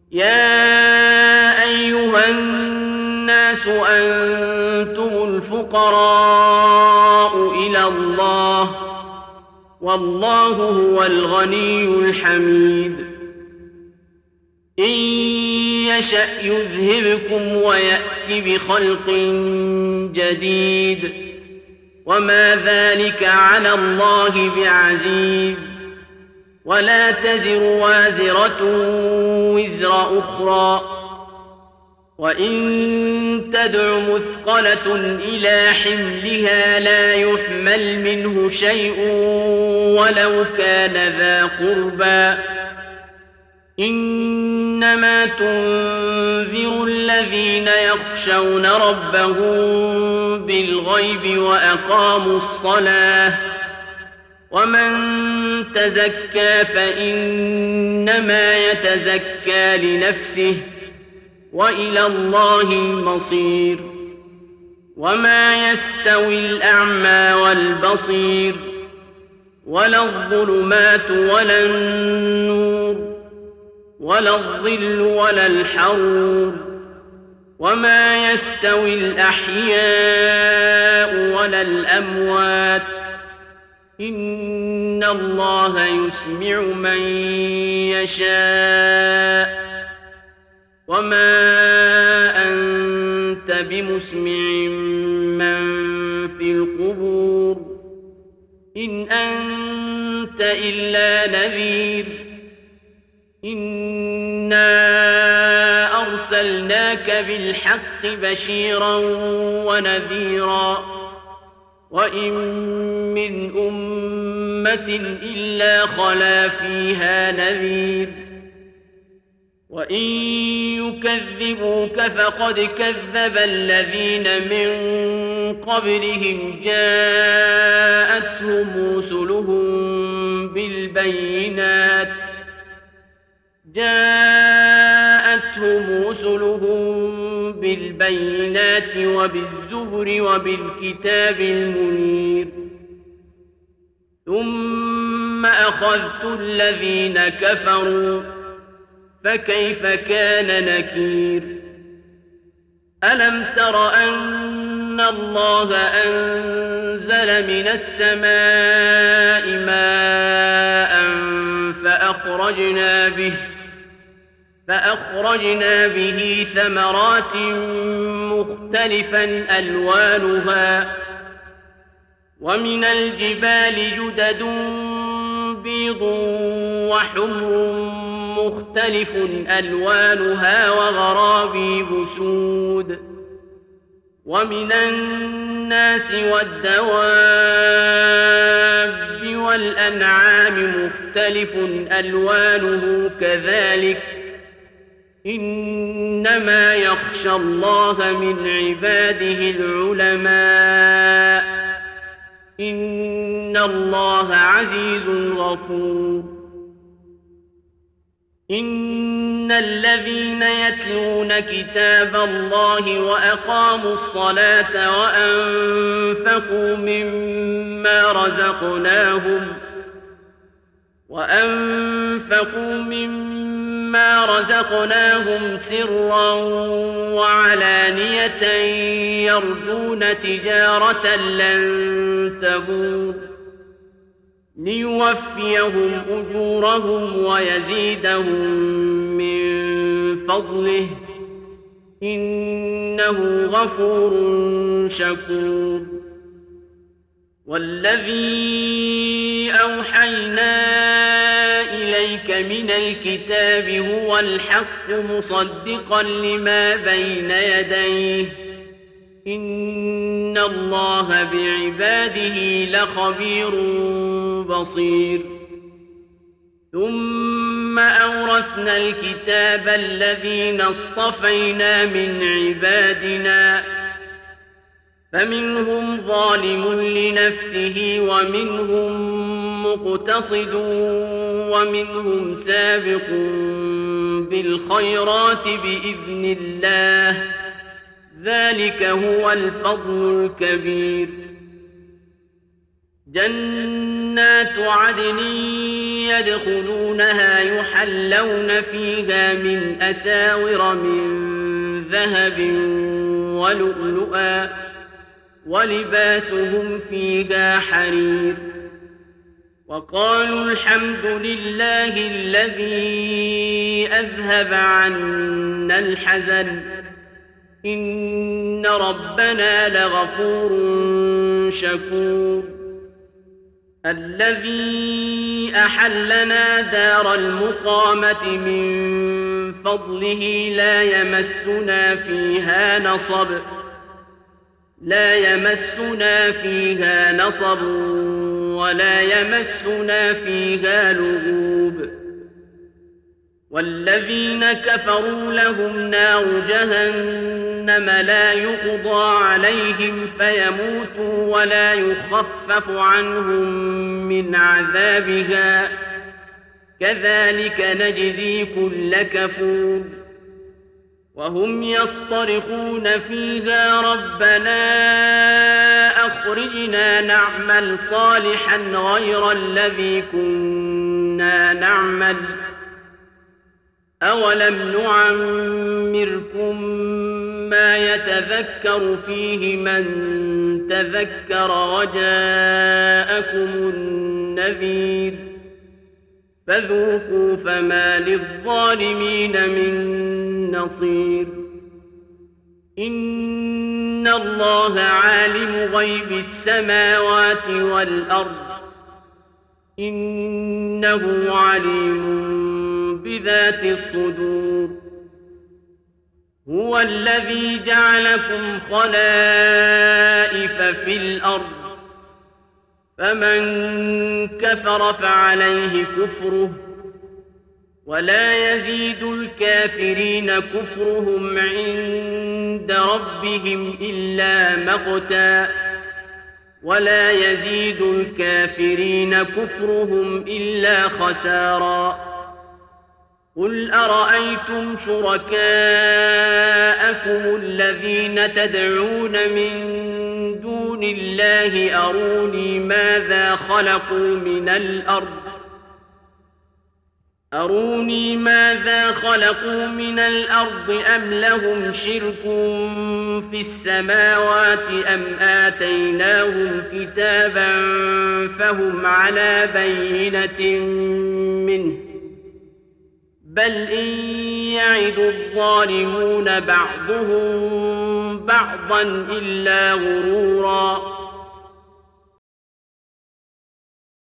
يا أيها الناس أنتم الفقراء إلى الله والله هو الغني الحميد إن يشأ يذهبكم ويأت بخلق جديد وما ذلك على الله بعزيز ولا تزر وازرة وزر أخرى وإن تدع مثقلة إلى حملها لا يحمل منه شيء ولو كان ذا قربى إنما تنذر الذين يخشون ربهم بالغيب وأقاموا الصلاة ومن تزكى فإنما يتزكى لنفسه وإلى الله المصير وما يستوي الأعمى والبصير ولا الظلمات ولا النور ولا الظل ولا الحرور وما يستوي الأحياء ولا الأموات إن الله يسمع من يشاء وما أنت بمسمع من في القبور إن أنت إلا نذير إنا أرسلناك بالحق بشيرا ونذيرا وإن من أمة إلا خلا فيها نذير وإن يكذبوك فقد كذب الذين من قبلهم جاءتهم رسلهم بالبينات وبالزبر وبالكتاب المنير ثم أخذت الذين كفروا فكيف كان نكير ألم تر أن الله أنزل من السماء ماء فأخرجنا به ثمرات مختلفا ألوانها ومن الجبال جدد بيض وحمر مختلف ألوانها وغرابيب سود ومن الناس والدواب والأنعام مختلف ألوانه كذلك إنما يخشى الله من عباده العلماء إن الله عزيز غفور إن الذين يتلون كتاب الله وأقاموا الصلاة وأنفقوا مما رزقناهم سرا وعلانية يرجون تجارة لن تبور ليوفيهم أجورهم ويزيدهم من فضله إنه غفور شكور والذي أوحينا إليك من الكتاب هو الحق مصدقا لما بين يديه إن الله بعباده لخبير بصير ثم أورثنا الكتاب الذين اصطفينا من عبادنا فمنهم ظالم لنفسه ومنهم مقتصد ومنهم سابق بالخيرات بإذن الله ذلك هو الفضل الكبير جنات عدن يدخلونها يحلون فيها من أساور من ذهب ولؤلؤا ولباسهم فيها حرير وقالوا الحمد لله الذي أذهب عنا الحزن إن ربنا لغفور شكور الذي أحلنا دار المقامة من فضله لا يمسنا فيها نصب ولا يمسنا فيها لغوب والذين كفروا لهم نار جهنم لا يقضى عليهم فيموتوا ولا يخفف عنهم من عذابها كذلك نجزي كل كفور وهم يصطرخون فيها ربنا أخرجنا نعمل صالحا غير الذي كنا نعمل أولم نعمركم ما يتذكر فيه من تذكر وجاءكم النذير فذوقوا فما للظالمين من نصير إن الله عالم غيب السماوات والأرض إنه عليم بذات الصدور هو الذي جعلكم خلائف في الأرض فمن كفر فعليه كفره ولا يزيد الكافرين كفرهم عند ربهم إلا مقتا ولا يزيد الكافرين كفرهم إلا خسارا قل أرأيتم شركاءكم الذين تدعون من دون الله أروني ماذا خلقوا من الأرض أم لهم شرك في السماوات أم آتيناهم كتابا فهم على بينة منه بل إن يعد الظالمون بعضهم بعضا إلا غرورا